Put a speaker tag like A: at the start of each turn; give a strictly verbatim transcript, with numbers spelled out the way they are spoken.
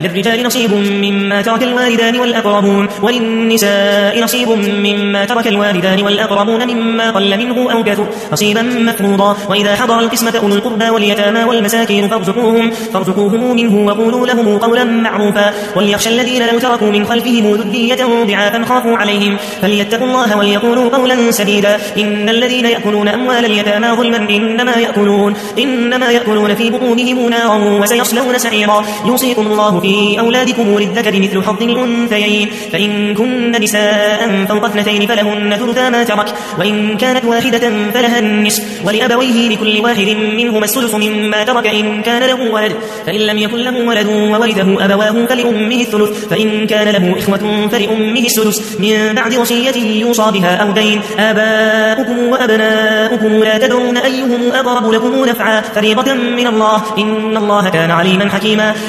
A: للرجال نصيب مما ترك الوالدان والأقربون وللنساء نصيب مما ترك الوالدان والأقربون مما قل منه أو كثر نصيبا مفروضا وإذا حضر القسمة أولو القربى واليتامى والمساكين فارزقوهم, فارزقوهم منه وقولوا لهم قولا معروفا وليخشى الذين لو تركوا من خلفهم ذرية ضعافا خافوا عليهم فليتقوا الله وليقولوا قولا سديدا إن الذين يأكلون أموال اليتامى ظلما إنما يأكلون, إنما يأكلون في بطونهم نارا وسيصلون سعيرا يوصيكم الله في في أولادكم للذكر مثل حظ الأنثيين فإن كن نساء فوق اثنتين فلهن ثلثا ما ترك وإن كانت واحدة فلها النصف ولأبويه لكل واحد منهما السدس مما ترك إن كان له ولد فإن لم يكن له ولد وورثه أبواه فلأمه الثلث فإن كان له إخوة فلأمه السدس من بعد وصية يوصى بها أو دين آباؤكم وأبناؤكم لا تدرون أيهم أقرب لكم نفعا فريضة من الله إن الله كان عليما حكيما